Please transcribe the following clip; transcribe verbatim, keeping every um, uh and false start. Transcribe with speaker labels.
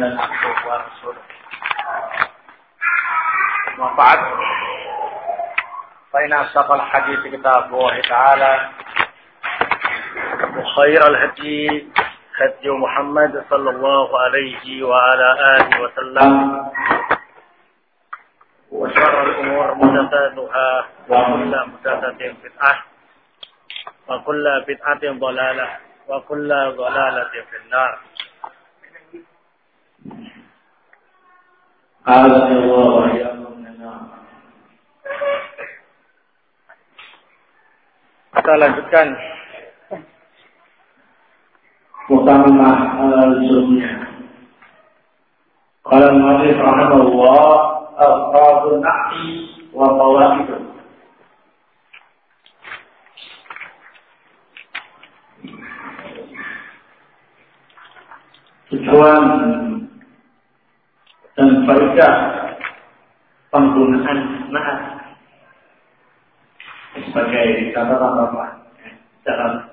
Speaker 1: محمدا عبده ورسوله أما بعد فإن أصدق الحديث كتاب الله تعالى وخير الهدي هدي محمد صلى الله عليه وعلى آله وسلم وشر الأمور محدثاتها وكل محدثة بدعة وكل بدعة ضلالة وكل ضلالة في النار. أعاذنا الله وإياكم من النار. Kita lanjutkan muqaddimah al-sunnah. Qala al-mu'allif rahimahullah al-qadun naqi wa qawaid. Tujuan dan faedah penggunaan na'at sebagai catatan apa dalam